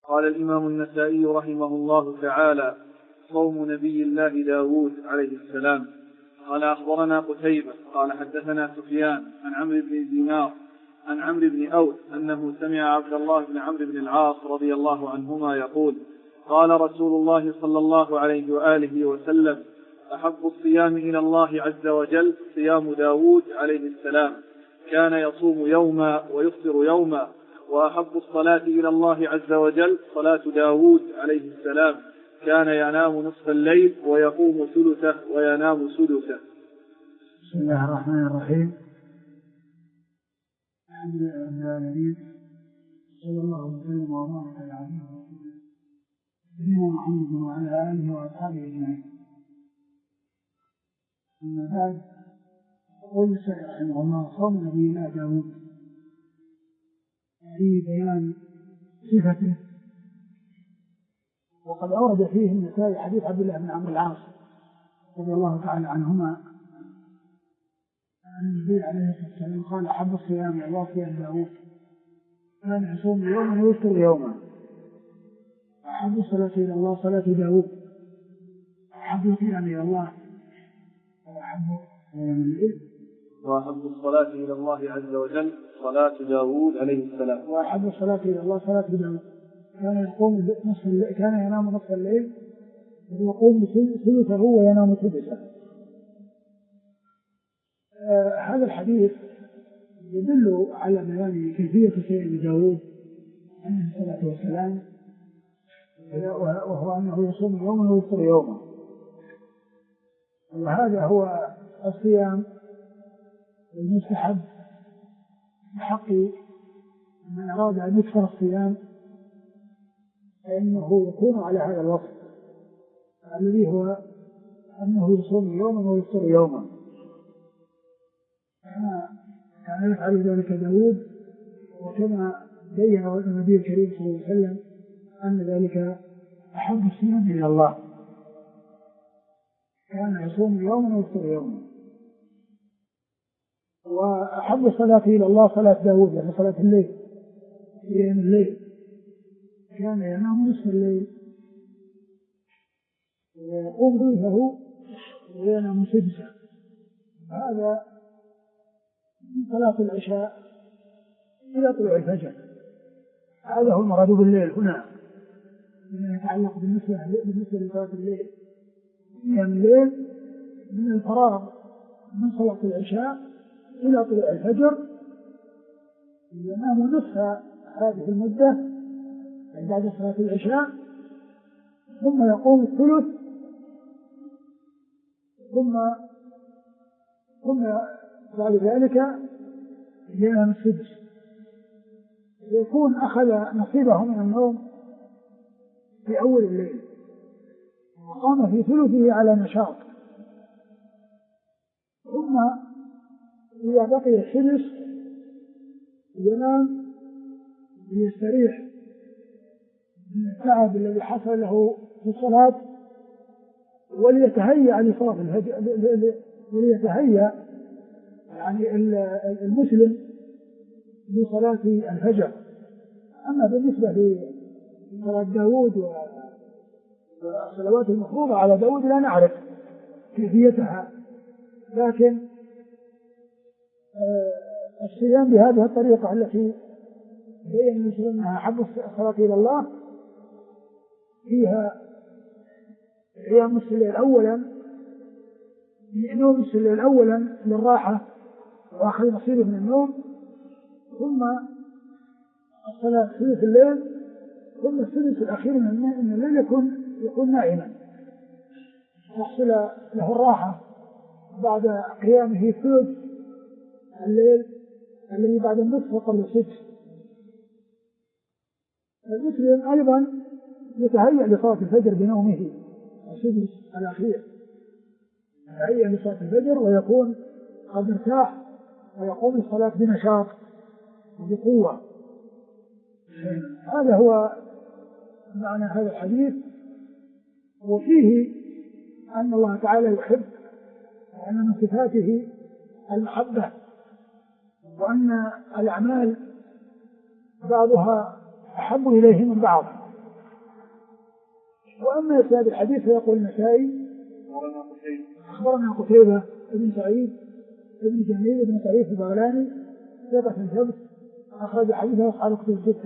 قال الإمام النسائي رحمه الله تعالى: صوم نبي الله داود عليه السلام. قال أخبرنا قتيبة قال حدثنا سفيان عن عمرو بن دينار عن عمرو بن أوس أنه سمع عبد الله بن عمرو بن العاص رضي الله عنهما يقول: قال رسول الله صلى الله عليه وآله وسلم: أحب الصيام إلى الله عز وجل صيام داود عليه السلام، كان يصوم يوما ويفطر يوما. وأحب الصلاة إلى الله عز وجل صلاة داود عليه السلام، كان ينام نصف الليل ويقوم ثلثه وينام سدسه. بسم الله الرحمن الرحيم. الحمد لله رب العالمين، صلى الله وسلم وبارك على عبده ورسوله نبينا محمد وعلى آله وأصحابه أجمعين. أما بعد، يقول الشيخ رحمه الله: صوم نبي الله داود في بيان صفته. وقد أورد فيه النسائي حديث عبد الله بن عمرو العاص رضي الله تعالى عنهما عن النبي عليه الصلاة والسلام قال: أحب الصيام إلى الله صيام داود، كان يصوم يوما ويفطر يوما. أحب الصلاة إلى الله صلاة داود، أحب القيام إلى الله وأحب الليل، وأحب الصلاة إلى الله عز وجل صلاة داود عليه السلام. وأحب الصلاة إلى الله صلاة داود، كان يقوم نصف الليل، كان ينام نصف الليل ويقوم ثلثه وينام سدسه. هذا الحديث يدل على بيان كيفية صيام داود عليه الصلاة والسلام، وهو أنه يصوم يوما ويفطر يوما. وهذا هو الصيام المستحب بحق من أراد أن يكثر الصيام، فإنه يكون على هذا الوصف الذي هو أنه يصوم يوما ويفطر يوما. كان يفعل ذلك داود، وكما بين النبي الكريم صلى الله عليه وسلم أن ذلك أحب الصيام إلى الله، كان يصوم يوما ويفطر يوما. وأحب الصلاة إلى الله صلاة داود، يعني صلاة الليل، قيام الليل، كان ينام نصف الليل ويقوم ثلثه وينام سدسه. هذا من صلاة العشاء إلى طلوع الفجر. هذا هو المراد بالليل هنا، بما يتعلق بالنسبة لصلاة الليل. قيام الليل من الفراغ من صلاة العشاء إلى طلوع الفجر، ينام نصف هذه المدة بعد صلاة العشاء، ثم يقوم الثلث، ثم بعد ذلك ينام السدس. يكون أخذ نصيبه من النوم في أول الليل وقام في ثلثه على نشاط، ثم إذا بقي السدس ينام ليستريح من التعب الذي حصل له في الصلاة، وليتهيأ لصلاة الفجر، وليتهيأ يعني المسلم لصلاة الفجر. أما بالنسبة لصلاة داود والصلوات المفروضة على داود لا نعرف كيفيتها، لكن الصيام بهذه الطريقة التي بين المسلم أنها أحب الصلاة إلى الله، فيها قيام نصف الليل أولا، نوم نصف الليل أولا للراحة وآخر نصيبه من النوم، ثم الصلاة ثلث الليل، ثم الثلث الأخير من الليل يكون نائما، يحصل له الراحة بعد قيامه ثلث الليل الذي بعد النصف وقبل السدس. المسلم أيضا يتهيأ لصلاة الفجر بنومه السدس الأخير، يتهيأ لصلاة الفجر ويكون قد ارتاح ويقوم الصلاة بنشاط وبقوة. هذا هو معنى هذا الحديث. وفيه أن الله تعالى يحب، وأن من صفاته المحبة، وأن الأعمال بعضها أحب إليه من بعض، وأما إسناد الحديث فيقول النسائي أخبرنا قتيبة بن سعيد بن جميل بن طريف البغلاني ثقة ثبت أخرج حديثه أصحاب كتب الستة.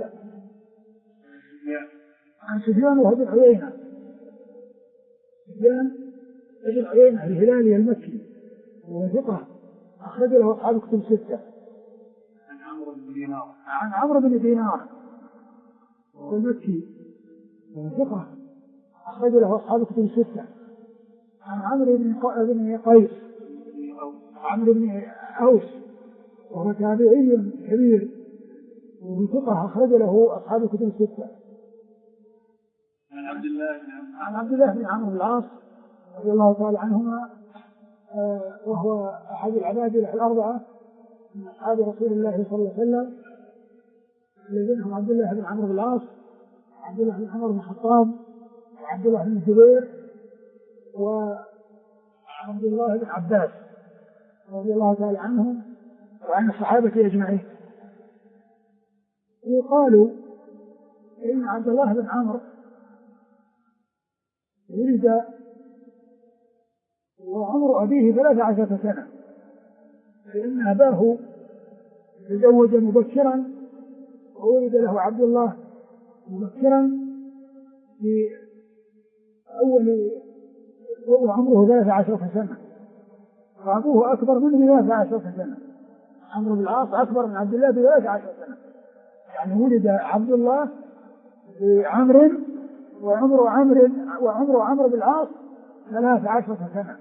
عن سفيان وهو بن عيينة، سفيان بن عيينة الهلالي المكي وهو ثقة أخرج له أصحاب كتب الستة. عن عمرو بن دينار وهو المكي وهو ثقة أخرج له أصحاب كتب الستة. عن عمرو بن قيس عمرو بن أوس وهو تابعي كبير وهو ثقة أخرج له أصحاب كتب الستة. عن عبد الله بن عمرو بن العاص رضي الله تعالى عنهما وهو أحد العبادلة الأربعة من أصحاب رسول الله صلى الله عليه وسلم الذين هم عبد الله بن عمرو بن العاص وعبد الله بن عمر بن الخطاب وعبد الله بن الزبير وعبد الله بن عباس رضي الله تعالى عنهم وعن الصحابة أجمعين. يقال إن عبد الله بن عمرو ولد وعمر أبيه 13 سنة، فإن أباه تزوج مبكرا وولد له عبد الله مبكرا في أول وعمره 13 سنة، وأبوه أكبر منه 13 سنة. عمرو بن العاص أكبر من عبد الله ب13 سنة، يعني ولد عبد الله بعمر وعمر عمرو بن العاص 13 سنة.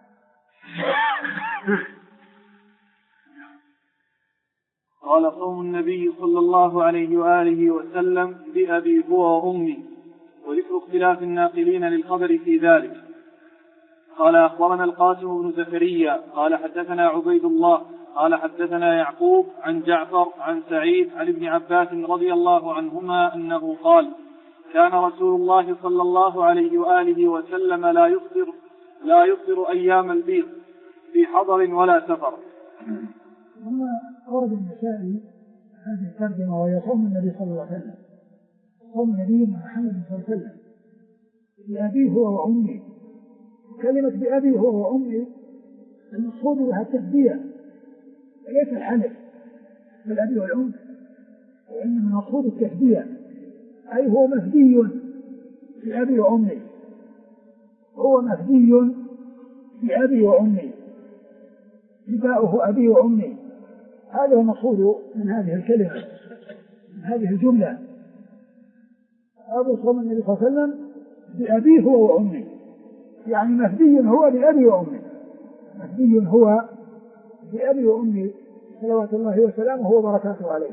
قال قوم النبي صلى الله عليه وآله وسلم بأبي هو وأمي، وذكر اختلاف الناقلين للخبر في ذلك. قال أخبرنا القاسم بن زكريا قال حدثنا عبيد الله قال حدثنا يعقوب عن جعفر عن سعيد عن ابن عباس رضي الله عنهما أنه قال كان رسول الله صلى الله عليه وآله وسلم لا يفطر أيام البيض في حضر ولا سفر. ثم ورد النسائي هذه الترجمة وهي صوم النبي صلى الله عليه وسلم، صوم نبينا محمد صلى الله عليه وسلم بأبيه هو وأمي. كلمة بأبيه هو وأمي المقصود بها التسبية وليس الحلف بالأبي والأم، وإنما المقصود التسبية، أي هو مفدي بأبي وأمي، هو مفدي بأبي وأمي، فداؤه أبي وأمي. هذا هو المقصود من هذه الكلمة، من هذه الجملة. هذا صوم النبي صلى الله عليه وسلم بأبيه هو وأمي، يعني مفدي هو بأبي وأمي، مفدي هو بأبي وأمي صلوات الله وسلامه وبركاته عليه.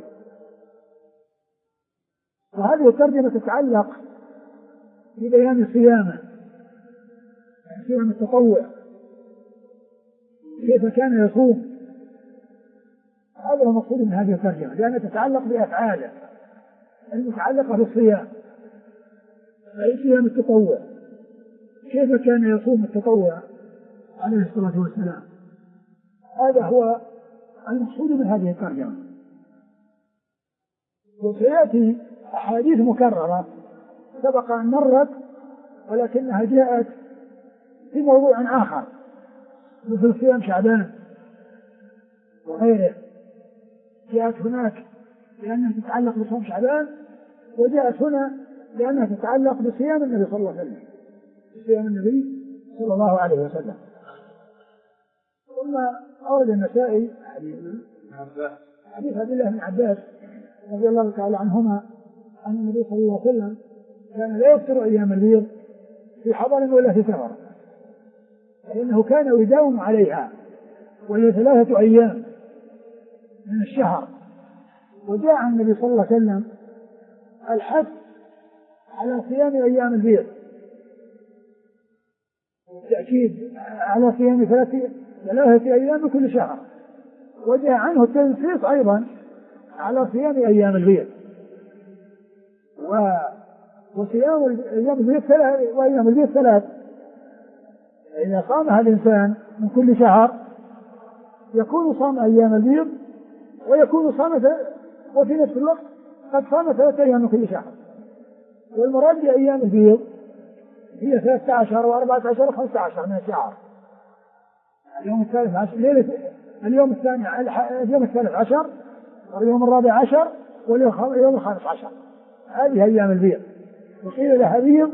وهذه الترجمة تتعلق ببيان صيامه، صيام التطوع، كيف كان يصوم. هذا هو المقصود من هذه الترجمة، لأنها تتعلق بأفعاله المتعلقة بالصيام، أي صيام التطوع، كيف كان يصوم التطوع عليه الصلاة والسلام. هذا هو المقصود من هذه الترجمة. وسيأتي أحاديث مكررة سبق أن مرت ولكنها جاءت في موضوع آخر، مثل صيام شعبان وغيره، جاءت هناك لأنها تتعلق بصوم شعبان، وجاءت هنا لأنها تتعلق بصيام النبي صلى الله عليه وسلم، بصيام النبي صلى الله عليه وسلم. ثم أورد النسائي حديث عبد الله بن عباس رضي الله تعالى عنهما أن النبي صلى الله عليه وسلم كان لا يفطر أيام البيض في حضر ولا في سفر، فإنه كان يداوم عليها، وهي 3 أيام من الشهر. وجاء عن النبي صلى الله عليه وسلم الحث على صيام أيام البيض، التأكيد على صيام 3 أيام كل شهر، وجاء عنه التنصيص أيضا على صيام أيام البيض. وصيام أيام البيض وأيام البيض 3، إذا صامها الإنسان من كل شهر يكون صام أيام البيض، ويكون صام وفي نفس الوقت قد صام 3 أيام من كل شهر. والمراد بأيام البيض هي 13 و14 و15 من الشهر. اليوم الثالث عشر اليوم الثاني اليوم الثالث عشر واليوم الرابع عشر واليوم الخامس عشر، هذه أيام البيض. وقيل لها بيض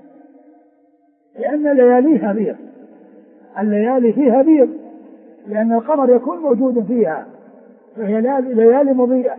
لأن لياليها بيض، الليالي فيها بيض لأن القمر يكون موجود فيها، فهي ليالي مضيئة،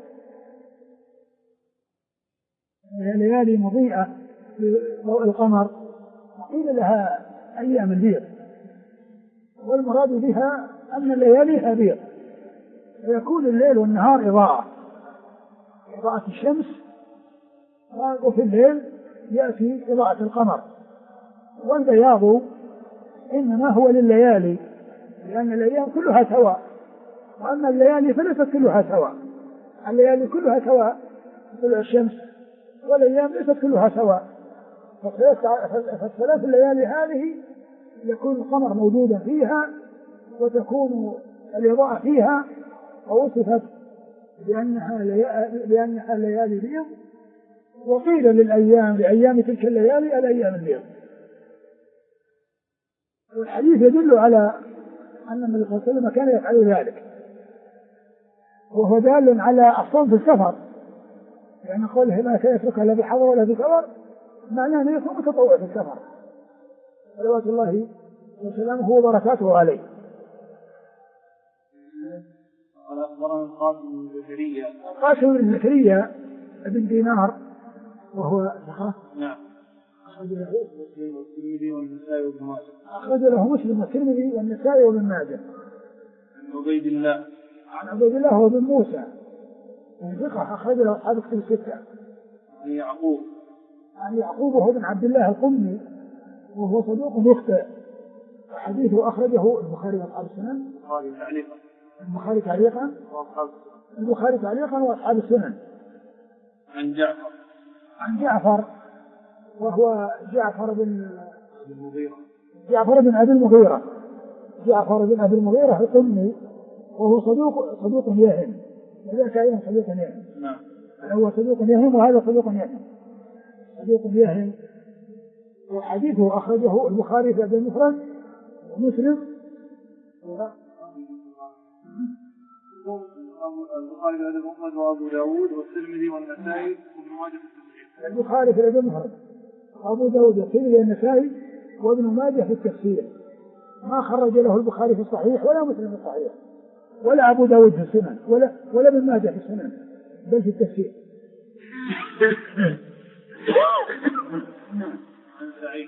هي ليالي مضيئة في ضوء القمر، وقيل لها أيام البيض. والمراد بها أن لياليها بيض، فيكون الليل والنهار إضاءة الشمس، وفي الليل يأتي إضاءة القمر. والبياض إنما هو لليالي لأن الأيام كلها سواء، وأما الليالي فليست كلها سواء، الليالي كلها سواء طلوع الشمس، والأيام ليست كلها سواء. فالثلاث الليالي هذه يكون القمر موجودا فيها وتكون الإضاءة فيها، ووصفت بأنها ليالي بيض. وقيل لأيام تلك الليالي الأيام البيض. والحديث يدل على أن النبي صلى الله عليه وسلم كان يفعل ذلك، وهو دال على الصوم في السفر، لأن قوله لا يتركها لا في حضر ولا في سفر معناه أنه يكون متطوع في السفر صلوات الله وسلامه وبركاته عليه. قال أخبرنا القاسم بن زكريا. القاسم بن زكريا بن دينار وهو ثقة. نعم. أخرج له مسلم والترمذي والنسائي وابن ماجه. أخرج له مسلم والترمذي والنسائي وابن ماجه. عن عبيد الله. عن عبيد الله وابن موسى ثقة أخرج له أصحاب الكتب الستة. عن يعقوب. عن يعقوب وهو بن عبد الله القمي وهو صدوق يخطئ، وحديثه أخرجه البخاري وأصحاب السنن. البخاري تعليقا البخاري تعليقا وأصحاب السنن. عن جعفر. عن جعفر وهو جعفر بن أبي المغيرة. جعفر بن أبي المغيرة القمي وهو صدوق يهم، وذاك أيضا صدوق يهم. نعم. هو صدوق يهم وهذا صدوق يهم. وحديثه أخرجه البخاري في المفرد ومسلم. البخاري في المفرد وأبو داود والترمذي والنسائي وابن ماجه في التفسير. البخاري في المفرد وأبو داود والترمذي والنسائي وابن ماجه في التفسير. ما خرج له البخاري في الصحيح ولا مسلم في الصحيح ولا أبو داود في السنن ولا ابن ماجه في السنن، بل في التفسير. عن سعيد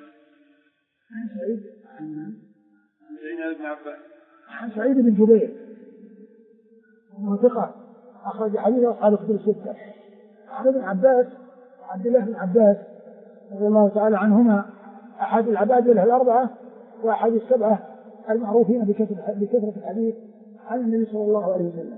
بن عباس. عن سعيد بن جبير وهو ثقة أخرج حديثه أصحاب الكتب الستة. عن ابن عباس عبد الله بن عباس رضي الله تعالى عنهما، أحد العباد له الأربعة وأحد السبعة المعروفين بكثرة الحديث عن النبي صلى الله عليه وسلم.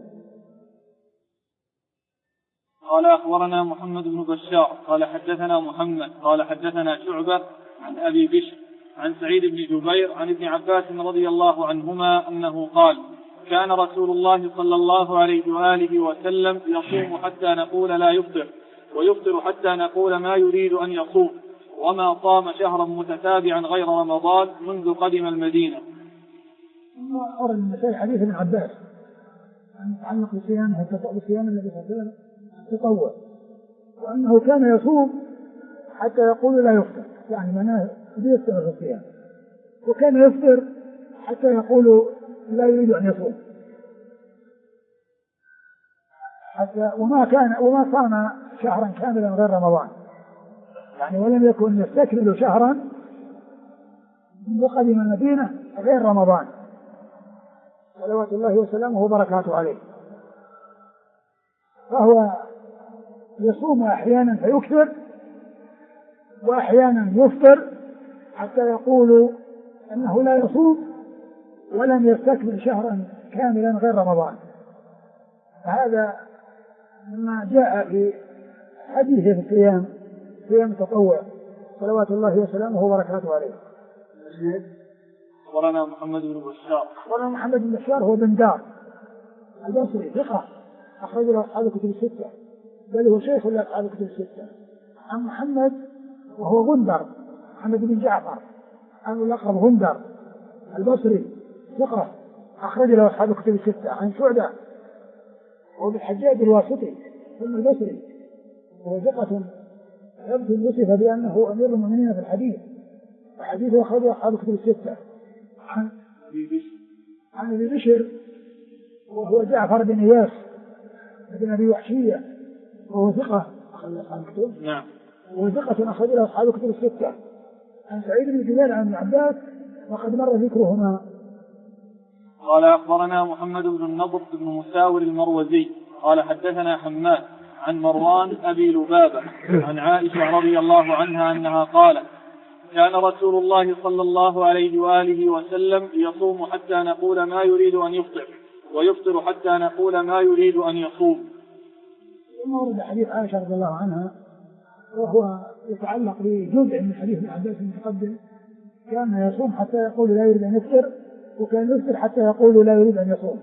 قال أخبرنا محمد بن بشار قال حدثنا محمد قال حدثنا شعبة عن أبي بشر عن سعيد بن جبير عن ابن عباس رضي الله عنهما أنه قال كان رسول الله صلى الله عليه وآله وسلم يصوم حتى نقول لا يفطر، ويفطر حتى نقول ما يريد أن يصوم، وما صام شهرا متتابعا غير رمضان منذ قدم المدينة. أورد النسائي حديث ابن عباس يتعلق بصيام النبي صلى الله عليه وسلم التطوع، وأنه كان يصوم حتى يقول لا يفطر، يعني معناه يستمر في الصيام، وكان يفطر حتى يقول لا يريد أن يصوم، حتى وما صام شهرا كاملا غير رمضان، يعني ولم يكن يستكمل شهرا منذ قدم المدينة غير رمضان صلوات الله وسلامه وبركاته عليه. فهو يصوم أحيانا فيكثر وأحيانا يفطر حتى يقول أنه لا يصوم ولم يستكمل شهرا كاملا غير رمضان. هذا مما جاء في حديثه في صيام التطوع صلوات الله وسلامه وبركاته عليه. أخبرنا محمد بن بشار. أخبرنا محمد بن بشار هو بن دار البصري ثقة أخرج له أصحاب الكتب الستة، بل هو شيخ لأصحاب الكتب الستة. عن محمد وهو غندر محمد بن جعفر الملقب غندر البصري ثقة أخرج له أصحاب الكتب الستة. عن شعبة وابن الحجاج الواسطي ثم البصري وهو ثقة يمكن وصف بأنه أمير المؤمنين في الحديث وحديثه أخرجه أصحاب الكتب الستة. عن أبي بشر وهو جعفر بن إياس بن أبي وحشية وهو ثقة أخرج أصحاب الكتب. نعم. وهو ثقة أخرج له أصحاب الكتب الستة. عن سعيد بن جبير عن ابن عباس وقد مر ذكرهما. قال أخبرنا محمد بن النضر بن مساور المروزي قال حدثنا حماد عن مروان أبي لبابة عن عائشة رضي الله عنها أنها قالت كان رسول الله صلى الله عليه وآله وسلم يصوم حتى نقول ما يريد أن يفطر ويفطر حتى نقول ما يريد أن يصوم. ثم ورد حديث عائشة رضي الله عنها وهو يتعلق بجزء من حديث ابن عباس المتقدم كان يصوم حتى يقول لا يريد أن يفطر وكان يفطر حتى يقول لا يريد أن يصوم.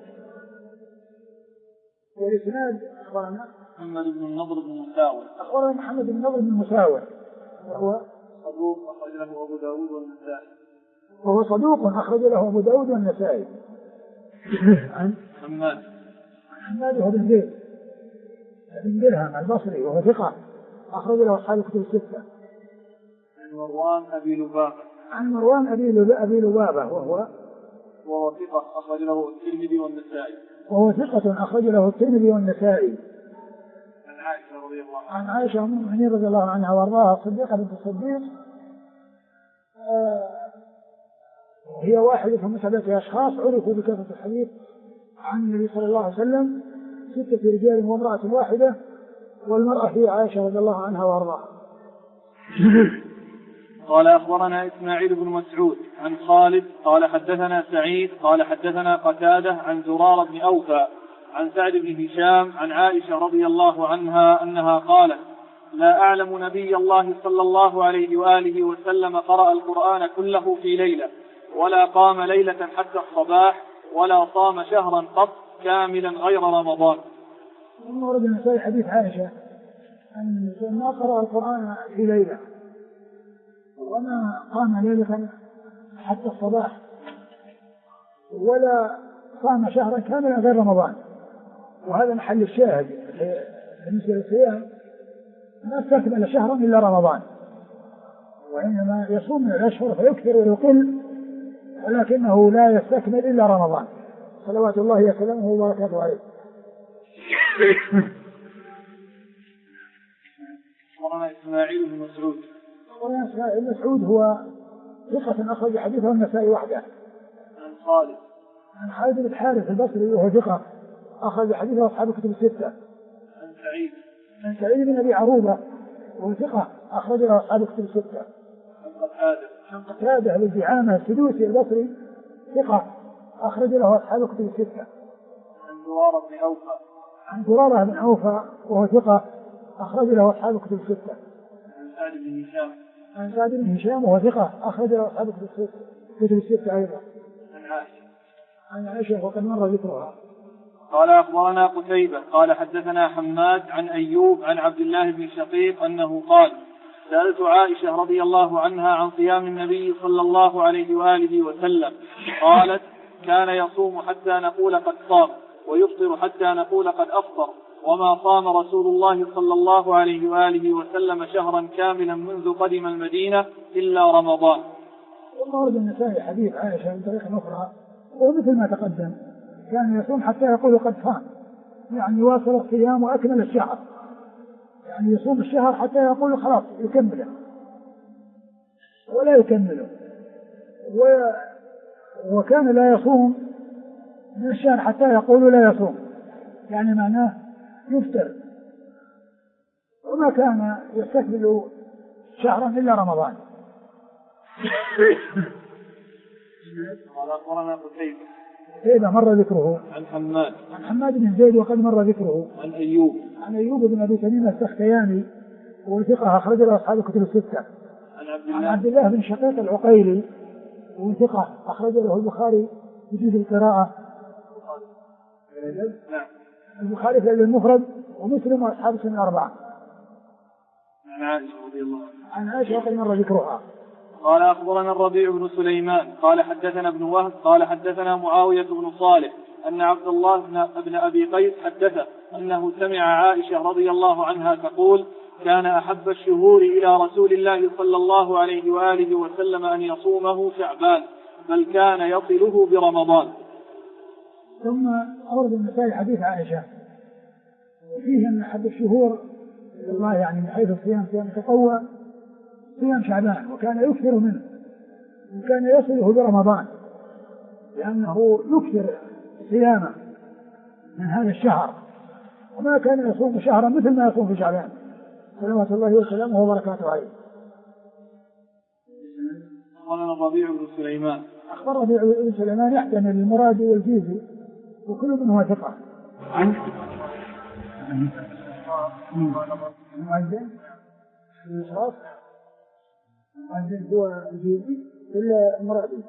والإسناد أخبرنا محمد بن النضر بن مساور أخبرنا محمد بن النضر بن مساور وهو صدوق أخرج له أبو داود والنسائي. وهو صدوق أخرج له أبو داود والنسائي. عن حماد بن زيد بن درهم البصري وهو ثقة أخرج له أصحاب الكتب الستة. عن مروان أبي لبابة أبي لبابة وهو ثقة أخرج له الترمذي والنسائي. وهو ثقة أخرج له الترمذي والنسائي. عن عائشة أم المؤمنين رضي الله عنها وارضاها الصديقة بنت الصديق هي واحدة من 7 أشخاص عرفوا بكثرة الحديث عن النبي صلى الله عليه وسلم 6 رجال وامرأة واحدة والمرأة هي عائشة رضي الله عنها وارضاها. قال أخبرنا إسماعيل بن مسعود عن خالد قال حدثنا سعيد قال حدثنا قتادة عن زرارة بن أوفى عن سعد بن هشام عن عائشة رضي الله عنها أنها قالت لا أعلم نبي الله صلى الله عليه وآله وسلم قرأ القرآن كله في ليلة ولا قام ليلة حتى الصباح ولا صام شهرا قط كاملا غير رمضان. ثم ورد النسائي حديث عائشة أن ما قرأ القرآن في ليلة وما قام ليلة حتى الصباح ولا صام شهرا كاملا غير رمضان. وهذا محل الشاهد بالنسبة للصيام ما استكمل شهرا إلا رمضان وإنما يصوم من الأشهر فيكثر ويقل ولكنه لا يستكمل إلا رمضان صلوات الله وسلامه وبركاته عليه. أخبرنا إسماعيل بن مسعود. إسماعيل بن مسعود هو ثقة أخرج حديثه النسائي وحده. عن خالد بن الحارث البصري وهو ثقة أخرج حديثه أصحاب الكتب الستة. عن سعيد بن أبي عروبة وهو ثقة أخرج له أصحاب الكتب الستة. عن قتادة بن دعامة السدوسي البصري ثقة أخرج له أصحاب الكتب الستة. عن زرارة بن أوفى وهو ثقة أخرج له أصحاب الكتب الستة. عن سعد بن هشام وهو ثقة أخرج له أصحاب الكتب الستة أيضا. عن عائشة وقد مر ذكرها. قال أخبرنا قتيبة قال حدثنا حماد عن أيوب عن عبد الله بن شقيق أنه قال سألت عائشة رضي الله عنها عن صيام النبي صلى الله عليه وآله وسلم قالت كان يصوم حتى نقول قد صام ويفطر حتى نقول قد أفطر وما صام رسول الله صلى الله عليه وآله وسلم شهرا كاملا منذ قدم المدينة إلا رمضان. ورد النسائي حديث عائشة من طريق أخرى ومثل ما تقدم كان يصوم حتى يقول قد صام يعني يواصل الصيام وأكمل الشهر يعني يصوم الشهر حتى يقول خلاص يكمله ولا يكمله وكان لا يصوم من الشهر حتى يقول لا يصوم يعني معناه يفطر وما كان يستكمل شهرا إلا رمضان. أخبرنا قتيبة مر ذكره. عن حماد بن زيد وقد مر ذكره. عن أيوب بن أبي تميم السختياني وثقة أخرج له أصحاب الكتب الستة. عن عبد الله بن شقيق العقيلي وثقة أخرج له البخاري في جزء القراءة. البخاري في المفرد ومسلم وأصحاب السنن 4. عن عائشة رضي الله عنها. عن عائشة وقد مر ذكرها. قال أخبرنا الربيع بن سليمان قال حدثنا ابن وهب قال حدثنا معاوية بن صالح أن عبد الله بن أبي قيس حدثه أنه سمع عائشة رضي الله عنها تقول كان أحب الشهور إلى رسول الله صلى الله عليه وآله وسلم أن يصومه شعبان بل كان يصله برمضان. ثم أورد النسائي حديث عائشة وفيه أن أحب الشهور إلى الله يعني من حيث الصيام صيام تطوع صيام شعبان وكان يكثر منه وكان يصله برمضان لأنه يكثر صيامه من هذا الشهر وما كان يصوم شهرا مثل ما يصوم في شعبان صلوات الله وسلامه وبركاته عليه. قال الربيع بن سليمان أخبر ربيع بن سليمان يحتمل المرادي والجيزي وكل منهما ثقة. عن المؤذن الإشراف المؤذن هو الجيزي إلا المرادي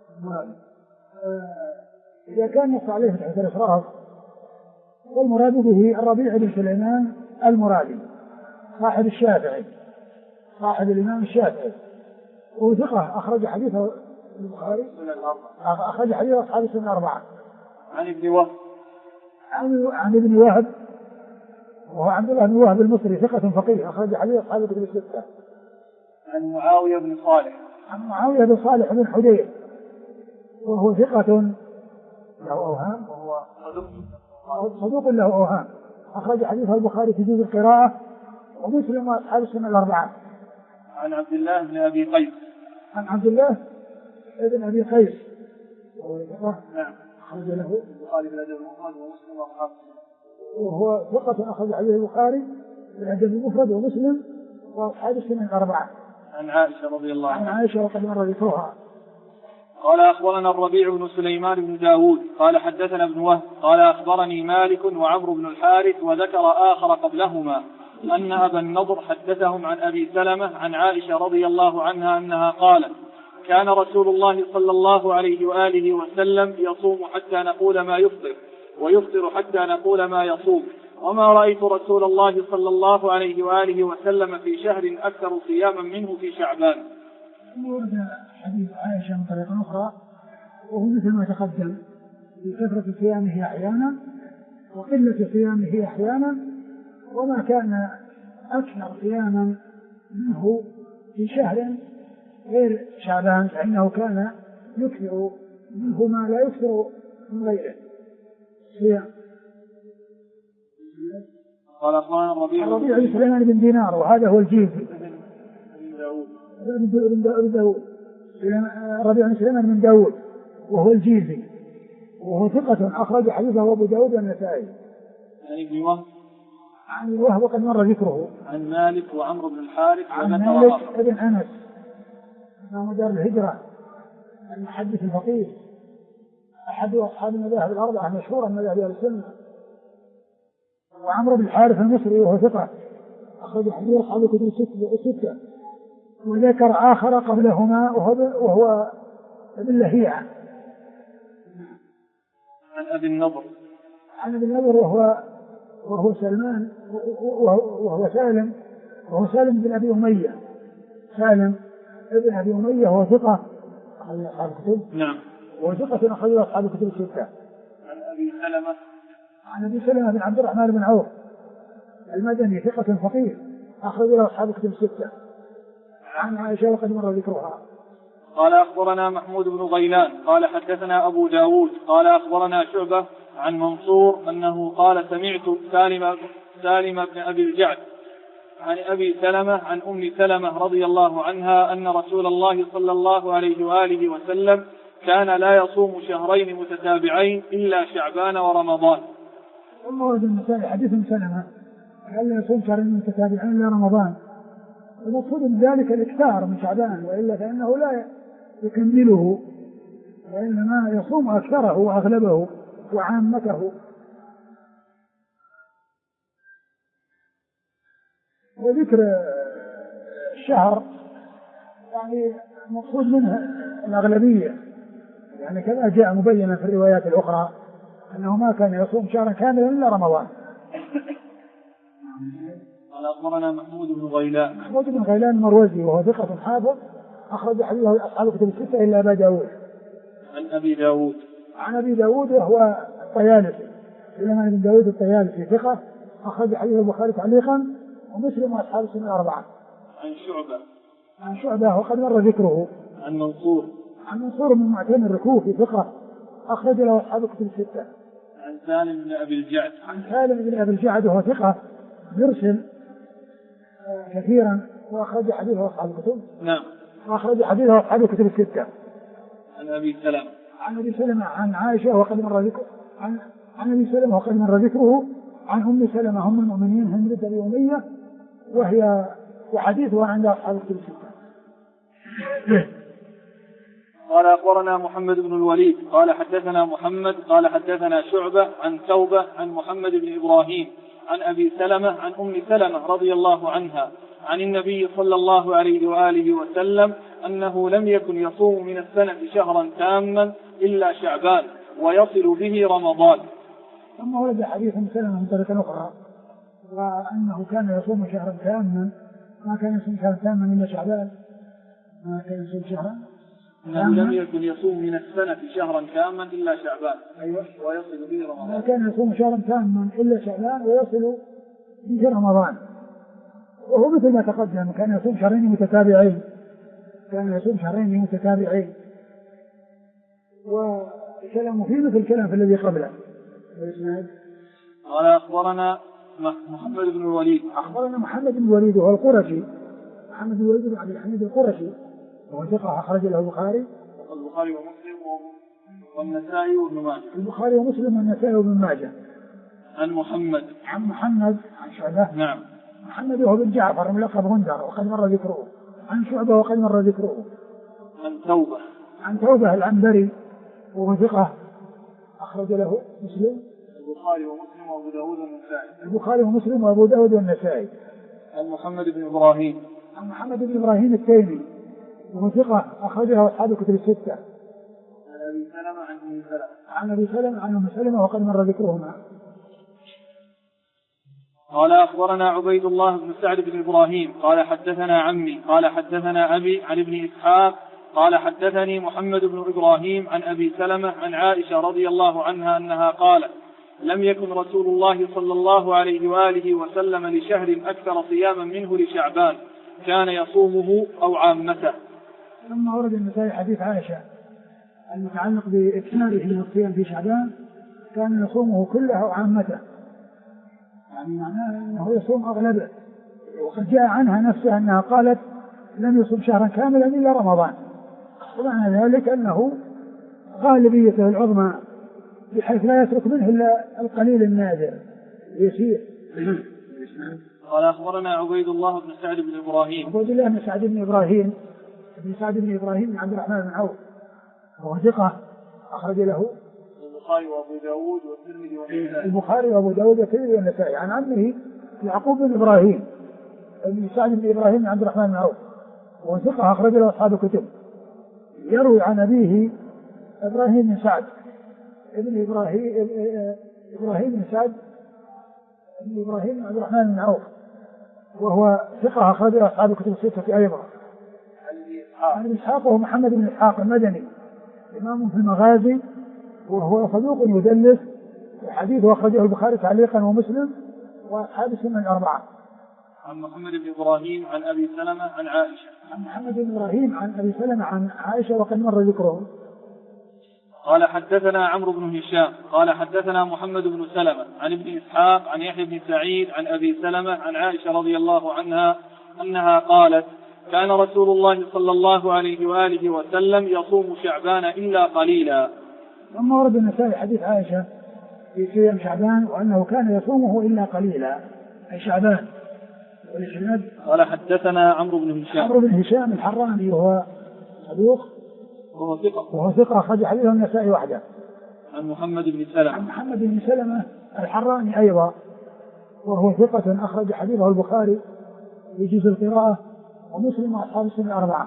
إذا كان نص عليه فتحة الإشراف والمراد به الربيع بن سليمان المرادي صاحب الشافعي صاحب الإمام الشافعي وثقة أخرج حديثه البخاري أخرج حديث أصحاب السنة الأربعة. عن ابن وهب عن ابن وهب وهو عبد الله بن وهب المصري ثقة فقيه أخرج حديث أصحاب الكتب الستة. عن معاوية بن صالح عن معاوية بن صالح بن حدير وهو ثقة له أوهام وهو صدوق له أوهام أخرج حديثه البخاري في جزء القراءة ومسلم وأصحاب السنة الأربعة. عن عبد الله بن أبي قيس عن عبد الله بن أبي قيس نعم أخرج له البخاري في الأدب المفرد ومسلم وأصحاب وهو ثقة أخرج حديث البخاري في الأدب المفرد ومسلم وأصحاب السنة الأربعة. عن عائشة رضي الله عنها. عن عائشة وقد مر ذكرها. قال أخبرنا الربيع بن سليمان بن داود قال حدثنا ابن وهب قال أخبرني مالك وعمرو بن الحارث وذكر آخر قبلهما أن أبا النضر حدثهم عن أبي سلمة عن عائشة رضي الله عنها أنها قالت كان رسول الله صلى الله عليه وآله وسلم يصوم حتى نقول ما يفطر ويفطر حتى نقول ما يصوم وما رأيت رسول الله صلى الله عليه وآله وسلم في شهر أكثر صياما منه في شعبان. ورد حديث عائشة من طريقة أخرى وهو مثل ما تقدم بكثرة صيامه أحيانا وقلة صيامه أحيانا وما كان أكثر صياما منه في شهر غير شعبان فإنه كان يكثر منه ما لا يكثر من غيره صيام. قال أخبرنا الربيع بن سليمان بن دينار وهذا هو الجيزي الربيع بن سليمان بن داود وهو الجيزي وهو ثقة أخرج حديثه أبو داود والنسائي. عن ابن وهب عن وهب وقد مر ذكره. عن مالك وعمرو بن الحارث عن مالك بن أنس إمام دار الهجرة المحدث الفقيه أحد أصحاب المذاهب الأربعة مشهورا مذاهب أهل السنة. وعمرو بن الحارث المصري وهو ثقة أخرج حديث أصحاب الكتب الستة. وذكر آخر قبلهما وهو ابن لهيعة. عن أبي النضر عن أبي النضر وهو سلمان وهو سالم بن أبي أمية سالم ابن أبي أمية وهو ثقة أخرج أصحاب الكتب. نعم. وهو ثقة أخرج أصحاب الكتب الستة. عن أبي سلمة بن عبد الرحمن بن عوف المدني ثقة فقيه أخرج له أصحاب الكتب الستة. عن عائشة وقد مر ذكرها. قال أخبرنا محمود بن غيلان قال حدثنا أبو داود قال أخبرنا شعبة عن منصور أنه قال سمعت سالم بن أبي الجعد عن أبي سلمة عن أم سلمة رضي الله عنها أن رسول الله صلى الله عليه وآله وسلم كان لا يصوم شهرين متتابعين إلا شعبان ورمضان. ثم ورد النسائي حديث سلمة كان لا يصوم شهرين متتابعين إلا رمضان. المقصود من ذلك الإكثار من شعبان وإلا فإنه لا يكمله وإنما يصوم أكثره وأغلبه وعامته. وذكر الشهر يعني مقصود منها الأغلبية يعني كما جاء مبينا في الروايات الأخرى أنه ما كان يصوم شهرا كاملا إلا رمضان. قال أخبرنا محمود بن غيلان المروزي وهو ثقة حافظ أخرج حديثه أصحاب الكتب الستة إلا أبا داود. عن أبي داود. عن أبي داود وهو الطيالسي سليمان بن داود الطيالسي ثقة أخرج حديث البخاري تعليقا ومسلم وأصحاب السنن الأربعة. عن شعبة وقد مر ذكره. عن منصور من معتمر الكوفي ثقة أخرج له أصحاب الكتب الستة. عن سالم بن أبي الجعد وهو ثقة يرسل كثيرا وأخرج حديثه أصحاب الكتب. نعم. وأخرج حديثه أصحاب الكتب الستة. عن أبي سلمة عن عائشة وقد مر ذكره. عن أبي سلمة وقد مر ذكره. عن أم سلمة أم المؤمنين هند بنت أبي أمية وحديثها عند أصحاب الكتب الستة. قال أخبرنا محمد بن الوليد قال حدثنا محمد قال حدثنا شعبة عن توبة عن محمد بن إبراهيم عن أبي سلمة عن أم سلمة رضي الله عنها عن النبي صلى الله عليه وآله وسلم أنه لم يكن يصوم من السنة شهرا تاما إلا شعبان ويصل به رمضان. ثم ورد حديث أم سلمة من طريق أخرى وأنه كان يصوم شهرا تاما ما كان يصوم شهرا تاما إلا شعبان لم يكن يصوم من السنة شهرا تاما إلا شعبان. أيوة. ويصل به رمضان. ما كان يصوم شهرا تاما إلا شعبان ويصل به رمضان. وهو مثل ما تقدم كان يصوم شهرين متتابعين وكلامه فيه مثل كلام في الذي قبله. قال أخبرنا محمد بن الوليد. أخبرنا محمد بن الوليد وهو القرشي محمد بن الوليد بن عبد الحميد القرشي وهو ثقة أخرج له البخاري ومسلم والنسائي وابن ماجه. البخاري ومسلم والنسائي وابن ماجه. عن محمد عن شعبة. نعم. محمد وهو بن جعفر ملقب غندر وقد مر ذكره. عن شعبة وقد مر ذكره. عن توبة العنبري وهو ثقة أخرج له مسلم البخاري ومسلم وأبو داود والنسائي. عن محمد بن إبراهيم التيمي وهو ثقة أخرج له أصحاب الكتب الستة. عن أبي سلمة عن أم سلمة وقد مر ذكرهما. قال أخبرنا عبيد الله بن سعد بن إبراهيم قال حدثنا عمي قال حدثنا أبي عن ابن إسحاق قال حدثني محمد بن إبراهيم عن أبي سلمة عن عائشة رضي الله عنها أنها قالت لم يكن رسول الله صلى الله عليه وآله وسلم لشهر أكثر صياما منه لشعبان كان يصومه أو عامته. ثم ورد النسائي حديث عائشة المتعلق بإكثاره من الصيام في شعبان كان يصومه كله أو عامته يعني معناه أنه يصوم أغلبه. وقد جاء عنها نفسها أنها قالت لم يصوم شهرا كاملا إلا رمضان ومعنى ذلك أنه غالبيته العظمى بحيث لا يترك منه إلا القليل النادر يسير. قال أخبرنا عبيد الله بن سعد بن إبراهيم بن سعد بن إبراهيم بن عبد الرحمن بن عوف وهو ثقة أخرج له البخاري وأبو داود والترمذي والنسائي. عن عمه يعقوب بن إبراهيم بن سعد بن إبراهيم بن عبد الرحمن بن عوف وهو ثقة أخرج له أصحاب الكتب. يروي عن أبيه إبراهيم بن سعد ابن إبراهيم بن سعد بن إبراهيم بن عبد الرحمن بن عوف وهو ثقة أخرج له أصحاب الكتب الستة أيضا. عن إسحاق وهو محمد بن إسحاق المدني إمام في المغازي وهو صدوق يدلس وحديثه أخرجه البخاري تعليقا ومسلم وأصحاب السنن الأربعة. عن محمد بن إبراهيم عن أبي سلمة عن عائشة. عن محمد بن إبراهيم عن أبي سلمة عن عائشة وقد مر ذكره. قال حدثنا عمرو بن هشام قال حدثنا محمد بن سلمة عن ابن إسحاق عن يحيى بن سعيد عن أبي سلمة عن عائشة رضي الله عنها أنها قالت كان رسول الله صلى الله عليه وآله وسلم يصوم شعبان إلا قليلا. ثم ورد النسائي حديث عائشة في صيام شعبان وأنه كان يصومه إلا قليلا أي شعبان. قال حدثنا عمرو بن هشام الحراني وهو صدوق وهو ثقة أخرج حديثه النسائي وحده. عن محمد بن سلمة الحراني أيضا وهو ثقة أخرج حديثه البخاري في جزء القراءة ومسلم وأصحاب السنن الأربعة.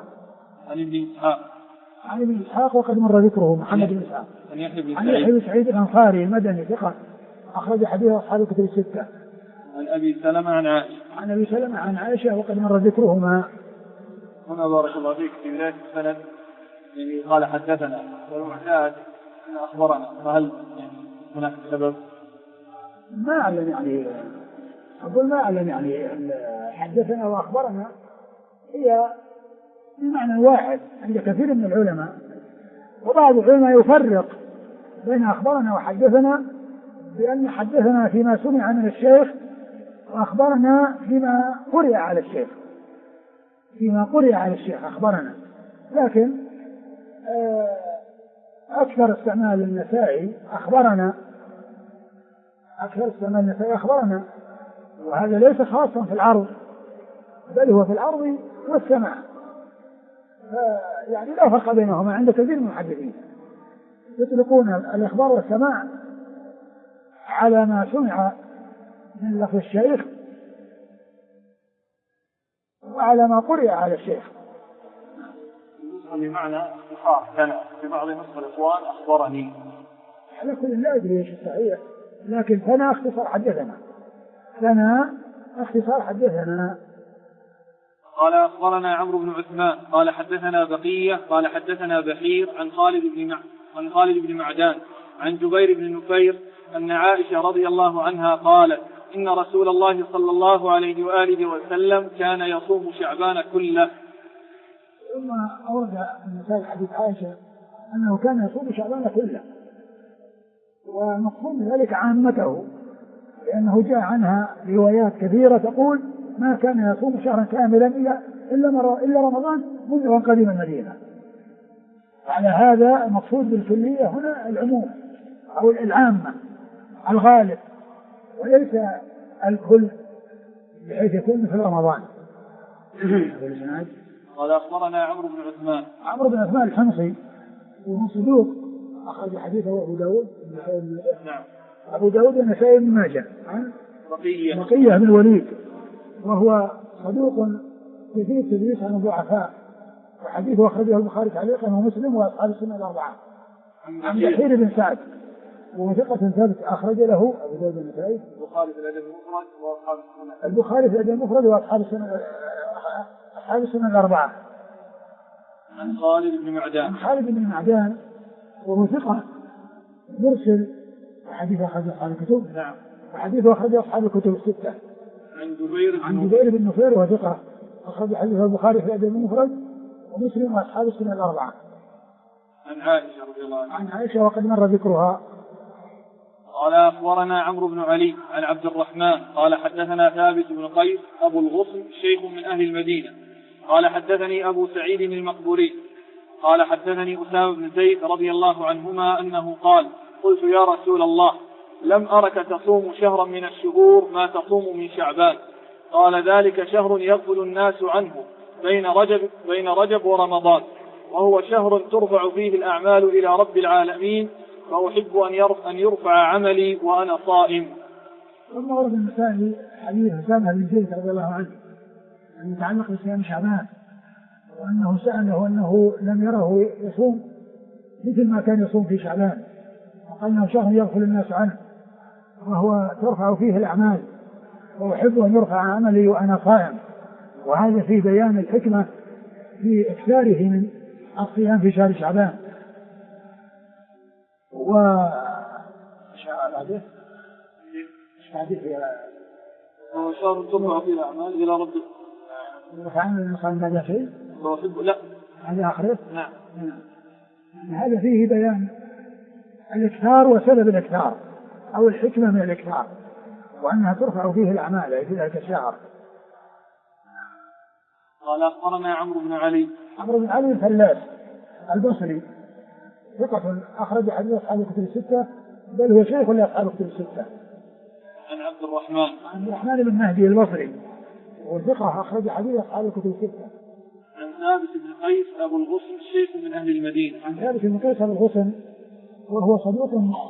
عن ابن إسحاق وقد مر ذكره محمد بن إسحاق. عن يحيى بن سعيد الأنصاري المدني ثقة أخرج حديثه أصحاب الكتب الستة. عن أبي سلمة عن عائشة. عن أبي سلمة عن عائشة وقد مر ذكرهما. هنا بارك الله فيك في بداية السند يعني قال حدثنا والمعتاد أن أخبرنا، فهل يعني هناك سبب؟ ما أعلم يعني، أقول ما أعلم يعني حدثنا وأخبرنا هي بمعنى واحد عند كثير من العلماء، وبعض العلماء يفرق بين أخبرنا وحدثنا بأن حدثنا فيما سمع من الشيخ وأخبرنا فيما قرئ على الشيخ، فيما قرئ على الشيخ أخبرنا. لكن أكثر استعمال النسائي أخبرنا، أكثر استعمال النسائي أخبرنا، وهذا ليس خاصا في العرض بل هو في العرض والسماع، يعني لا فرق بينهما عند كثير من المحدثين، يطلقون الإخبار والسماع على ما سمع من لفظ الشيخ وعلى ما قرئ على الشيخ. بمعنى اختصار كان في بعض نسخ الإخوان أخبرني، على كل لا أدري ايش الصحيح، لكن ثنا اختصار حدثنا، ثنا اختصار حدثنا. قال أخبرنا عمرو بن عثمان قال حدثنا بقية قال حدثنا بحير عن خالد بن معدان عن جبير بن نفير أن عائشة رضي الله عنها قالت إن رسول الله صلى الله عليه وآله وسلم كان يصوم شعبان كله. ثم أورد النسائي حديث عائشة أنه كان يصوم شعبان كله، ومفهوم ذلك عامته، لأنه جاء عنها روايات كثيرة تقول ما كان يصوم شهرا كاملا إلا رمضان منذ أن قدم المدينة. على هذا المقصود بالكلية هنا العموم أو العامة الغالب، وليس الكل بحيث يكون مثل رمضان. قال أخبرنا عمرو بن عثمان. عمرو بن عثمان الحمصي وهو صدوق، أخرج حديثه أبو داود. نعم. أبو داود والنسائي بن ماجه. عن بقية بن الوليد، وهو صدوق كثير تدليس عن الضعفاء، وحديثه أخرجه البخاري تعليقا ومسلم وأصحاب السنة الأربعة. عن بحير بن سعد وهو ثقة ثابت أخرج له أبو داود والنسائي البخاري في الأدب المفرد وأصحاب السنة الأربعة. عن خالد بن معدان وهو ثقة مرسل، وحديث أخرج أصحاب الكتب. نعم. وحديث أخرج أصحاب الكتب الستة. عن جبير بن نفير وهو ثقة أخرج حديث البخاري في الأدب المفرد ومسلم وأصحاب السنة الأربعة. عن عائشة رضي الله عنها. عن عائشة وقد مر ذكرها. قال أخبرنا عمرو بن علي عن عبد الرحمن قال حدثنا ثابت بن قيس أبو الغصن شيخ من أهل المدينة قال حدثني أبو سعيد المقبوري قال حدثني أسامة بن زيد رضي الله عنهما أنه قال قلت يا رسول الله لم أرك تصوم شهرا من الشهور ما تصوم من شعبان، قال ذلك شهر يغفل الناس عنه بين رجب ورمضان، وهو شهر ترفع فيه الأعمال إلى رب العالمين، فأحب أن يرفع عملي وأنا صائم. ثم ورد النسائي حديث أسامة بن زيد رضي الله عنه أن يتعلق بصيام شعبان، وأنه سأله أنه لم يره يصوم مثل ما كان يصوم في شعبان، وقال أنه شهر يغفل الناس عنه وهو ترفع فيه الأعمال، وأحب أن يرفع عملي وأنا صائم. وهذا في بيان الحكمة في إكثاره من الصيام في شهر شعبان. شهر ترفع فيه الأعمال إلى رب العالمين. ماذا شيء؟ لا هذا آخره. نعم. هذا فيه بيان الإكثار وسبب الإكثار أو الحكمة من الإكثار، وأنها ترفع فيه الأعمال في ذلك الشهر. قال أخبرنا عمرو بن علي الفلاس البصري ثقة أخرج حديث أصحاب الكتب الستة، بل هو شيخ لأصحاب الكتب الستة. عن عبد الرحمن بن مهدي البصري وثقة أخرج حديث أصحاب الكتب الستة. عن ثابت بن قيس أبو الغصن شيخ من أهل المدينة. عن ثابت بن قيس أبو الغصن وهو صدوق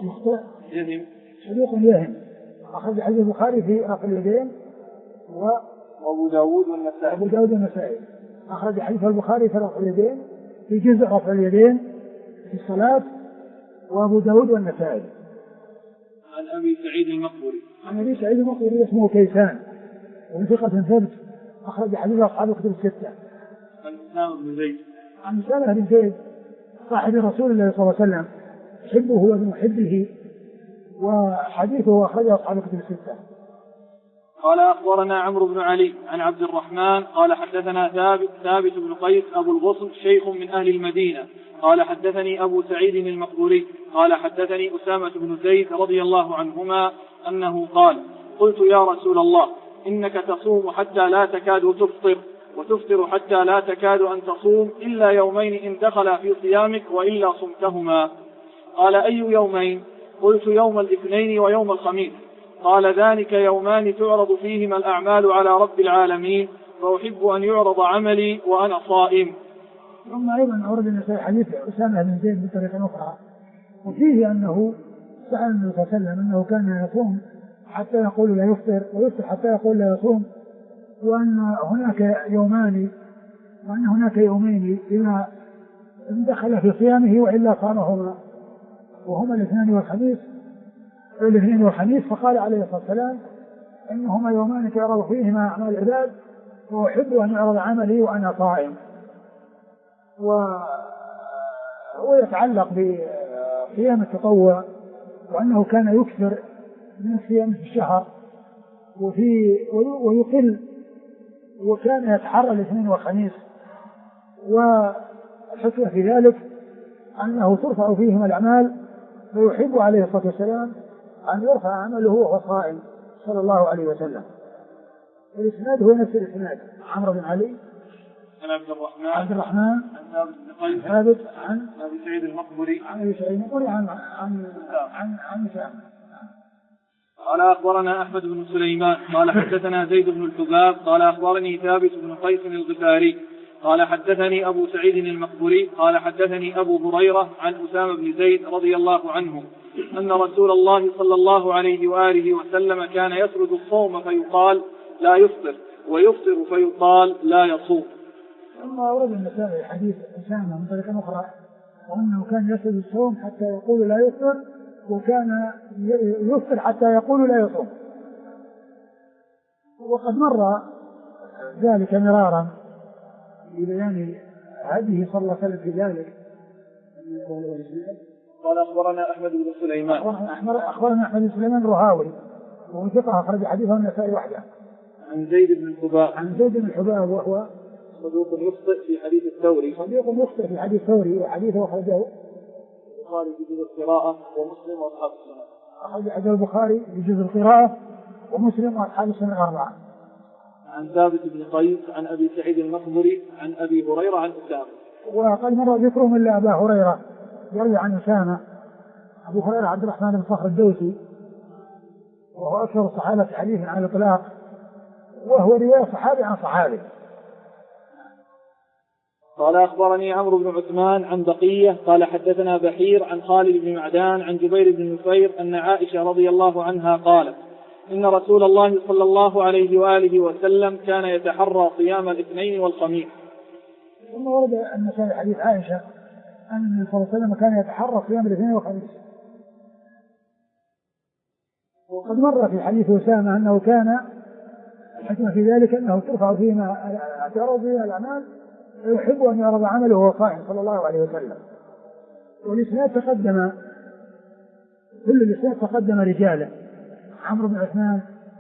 يهم أخرج حديث البخاري في رفع اليدين وأبو داود والنسائي أخرج حديث البخاري في رفع اليدين في جزء رفع اليدين في الصلاة، وأبو داود والنسائي. عن أبي سعيد المقبوري اسمه كيسان وثقة ثبت أخرج حديث أصحاب الكتب الستة. عن أسامة بن زيد. عن أسامة بن زيد صاحب رسول الله صلى الله عليه وسلم حبه وابن حبه، وحديثه أخرجه أصحاب الكتب الستة. قال أخبرنا عمرو بن علي عن عبد الرحمن قال حدثنا ثابت بن قيس أبو الغصن شيخ من أهل المدينة قال حدثني أبو سعيد المقبوري قال حدثني أسامة بن زيد رضي الله عنهما أنه قال قلت يا رسول الله إنك تصوم حتى لا تكاد تفطر وتفطر حتى لا تكاد أن تصوم إلا يومين إن دخل في صيامك وإلا صمتهما. قال أي يومين؟ قلت يوم الاثنين ويوم الخميس. قال ذلك يومان تعرض فيهما الأعمال على رب العالمين فأحب أن يعرض عملي وأنا صائم. ثم أيضا أورد النسائي حديث أسامة بن زيد بطريقة أخرى وفيه أنه سأل النبي صلى الله عليه وسلم أنه كان يصوم حتى يقول لا يفطر ويفطر حتى يقول لا يصوم، وأن هناك يومين إذا دخل في صيامه وإلا صامهما وهما الاثنين والخميس. فقال عليه الصلاة والسلام إنهما يومان تعرض فيهما أعمال العباد وأحب أن يعرض عملي وأنا صائم. ويتعلق بصيام التطوع وأنه كان يكثر من صيام في الشهر ويقل وكان يتحرى الاثنين والخميس، والحكمة في ذلك أنه ترفع فيهما الأعمال فيحب عليه الصلاة والسلام أن يرفع عمله وهو صائم صلى الله عليه وسلم. الإسناد هو نفس الإسناد عمرو بن علي عن عبد الرحمن عن ثابت عن أبي سعيد المقبوري عن أسامة. قال أخبرنا أحمد بن سليمان قال حدثنا زيد بن الحباب قال أخبرني ثابت بن قيس الغفاري قال حدثني أبو سعيد المقبوري قال حدثني أبو هريرة عن أسامة بن زيد رضي الله عنه أن رسول الله صلى الله عليه وآله وسلم كان يسرد الصوم فيقال لا يفطر ويفطر فيقال لا يصوم. ثم أورد النسائي حديث أسامة من طريقة أخرى وأنه كان يسرد الصوم حتى يقول لا يفطر وكان يفطر حتى يقول لا يصوم. وقد مر ذلك مرارا في بيان هديه صلى الله عليه وسلم في ذلك. قال أخبرنا أحمد بن سليمان أخبرنا أحمد بن سليمان الرهاوي وهو ثقة أخرج حديثه النسائي وحده. عن زيد بن الحباب وهو صدوق يخطئ في حديث الثوري وحديثه أخرجه البخاري في جزء القراءة ومسلم وأصحاب السنة. أخرج حديث البخاري في جزء القراءة ومسلم وأصحاب السنة الأربعة. عن ثابت بن قيس عن أبي سعيد المقبري عن أبي هريرة عن أسامة. وقد مر ذكرهم إلا أبا هريرة يروي عن أسامة. أبو هريرة عبد الرحمن بن صخر الدوسي وهو أكثر الصحابة حديثا على الإطلاق وهو رواية صحابي عن صحابي. قال أخبرني عمرو بن عثمان عن بقية قال حدثنا بحير عن خالد بن معدان عن جبير بن نفير أن عائشة رضي الله عنها قالت إن رسول الله صلى الله عليه وآله وسلم كان يتحرى صيام الاثنين والخميس. ثم ورد النسائي حديث عائشة أن النبي صلى الله عليه وسلم كان يتحرى صيام الاثنين والخميس. وقد مر في حديث أسامة أنه كان الحكمة في ذلك أنه ترفع فيما تعرض فيها الأعمال ويحب أن يعرض عمله وهو صائم صلى الله عليه وسلم. والإسناد تقدم رجالا عمرو بن عثمان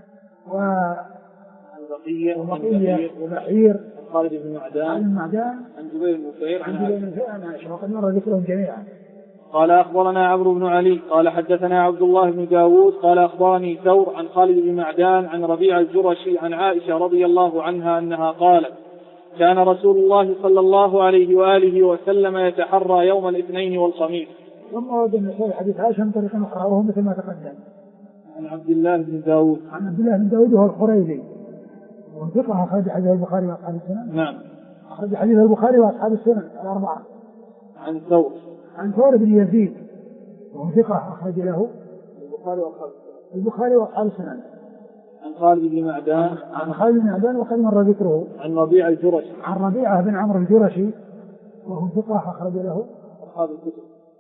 وبقية وبحير خالد بن معدان عن جبير بن نفير عن عائشة وقد مر ذكرهم جميعا. قال أخبرنا عمرو بن علي قال حدثنا عبد الله بن داود قال أخبرني ثور عن خالد بن معدان عن ربيع الجرشي عن عائشة رضي الله عنها أنها قالت كان رسول الله صلى الله عليه وآله وسلم يتحرى يوم الاثنين والخميس. ثم ورد النسائي حديث عائشة من طريق أخرى وهو مثل ما تقدم عن عبد الله بن داود وهو الخريبي وثقة أخرج حديث البخاري وأصحاب السنن. نعم أخرج حديث البخاري وأصحاب السنن الأربعة. عن ثور بن يزيد وهو ثقة أخرج له البخاري وأصحاب السنن. عن خالد بن معدان وقد مر ذكره. عن ربيع الجرشي عن ربيعة بن عمرو الجرشي وهو ثقة أخرج له أصحاب الكتب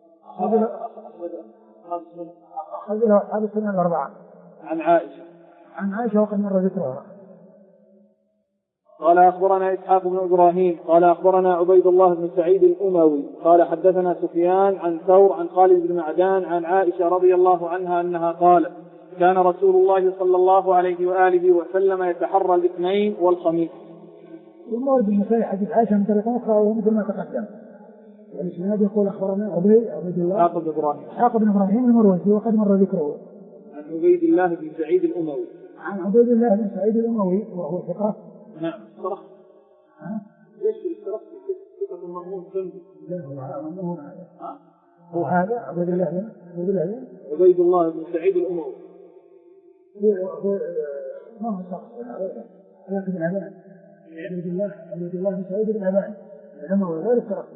أخرج له أصحاب السنن الأربعة. عن عائشة وقد مر ذكرها. قال أخبرنا إسحاق بن إبراهيم قال أخبرنا عبيد الله بن سعيد الأموي قال حدثنا سفيان عن ثور عن خالد بن معدان عن عائشة رضي الله عنها أنها قالت كان رسول الله صلى الله عليه وآله وسلم يتحرى الاثنين والخميس. والمورد النسائي حديث عائشة من طريق أخرى وهو مثل ما تقدم. والإسناد يقول أخبرنا عبيد الله إسحاق بن إبراهيم المروزي وقد مر ذكره. عن عبيد الله بن سعيد الأموي. عن عبيد الله بن سعيد الأموي وهو ثقة. نعم صرح. ليش الصرح في ثقة المأمون جنبي؟ لا هو مأمون هذا. هو هذا عبيد الله بن سعيد الأموي. هو ما هو شخص لكن بن عبان. عبيد الله بن سعيد بن عبان الأموي غير الصرح.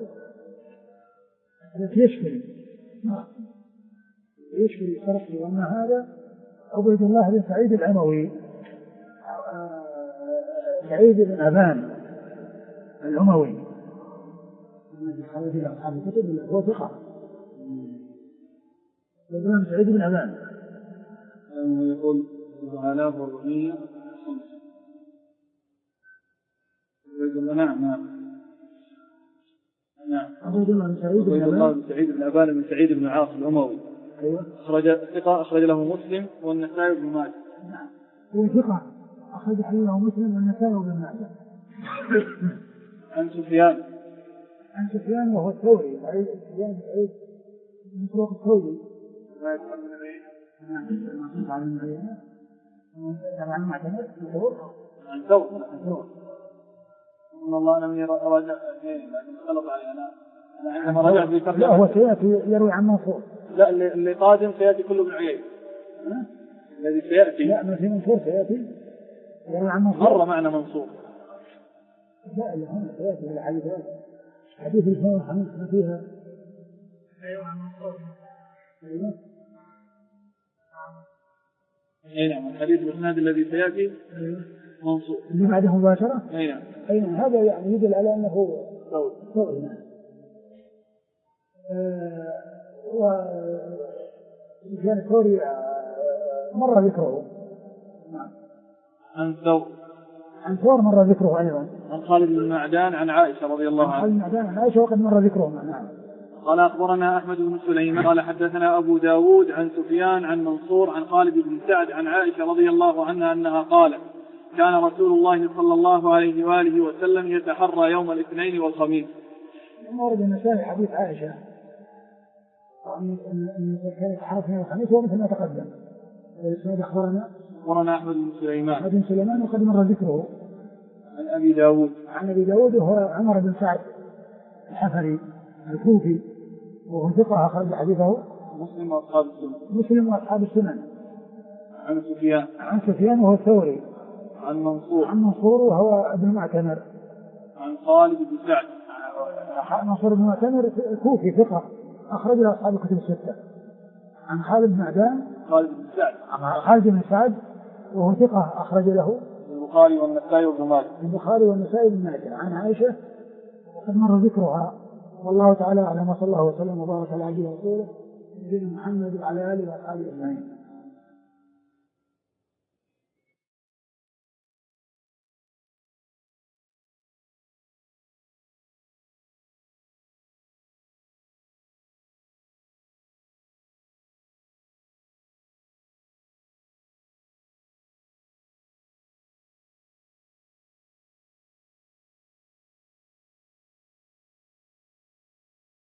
يشكل الصرح وأن هذا عبيد الله بن سعيد الأموي سعيد بن عبان الأموي الذي خرج إلى أصحاب الكتب هو ثقة. بن سعيد بن عبان يقول الآلاف والرمية نعم عبيد الله بن سعيد بن عبان بن سعيد بن عاص الأموي. أيوة. أخرج له مسلم والنسائي بن ماجه. نعم هو ثقة أخرج له مسلم والنسائي بن ماجه. عن سفيان وهو الثوري سفيان سعيد من طرق الثوري. عن ثور. والله أنا من رجع خلط علي أنا عندما رجع في ترجمة. لا هو سيأتي يروي عن منصور. لا اللي قادم سيأتي كله ابن عيينة. الذي سيأتي. لا ما في منصور سيأتي يروي عن منصور. مر معنا منصور. لا اللي هم سيأتي إلى حديث الفوز حميد ما فيها. أيوة عن منصور. أيوة. نعم الحديث الإسناد الذي سيأتي. أيوة. منصور. اللي بعده مباشرة. نعم. أي هذا يعني يدل على أنه ثور. وكان الثوري مر ذكره. عن ثور مر ذكره أيضا. عن خالد بن معدان عن عائشة رضي الله عنها. خالد بن معدان عن عائشة وقد مر ذكره. نعم. قال أخبرنا أحمد بن سليمان قال حدثنا أبو داود عن سفيان عن منصور عن خالد بن سعد عن عائشة رضي الله عنها أنها قالت كان رسول الله صلى الله عليه وآله وسلم يتحرى يوم الاثنين والخميس. مورد النسائي حديث عائشة أن كان يتحرى يوم الخميس ومثل ما تقدم. والإسناد أخبرنا أحمد بن سليمان وقد مر ذكره. عن أبي داود وهو عمر بن سعد الحفري الكوفي وهو ثقة أخرج حديثه مسلم وأصحاب السنن. عن سفيان وهو الثوري. عن منصور وهو ابن معتمر. عن خالد بن سعد. منصور بن معتمر كوفي ثقة أخرج له أصحاب الكتب الستة. عن خالد بن معدان خالد بن سعد وهو ثقة أخرج له البخاري والنسائي بن ماجه. عن عائشة وقد مر ذكرها. والله تعالى أعلم وصلى الله وسلم وبارك على عبده ورسوله نبينا محمد وعلى آله وأصحابه أجمعين.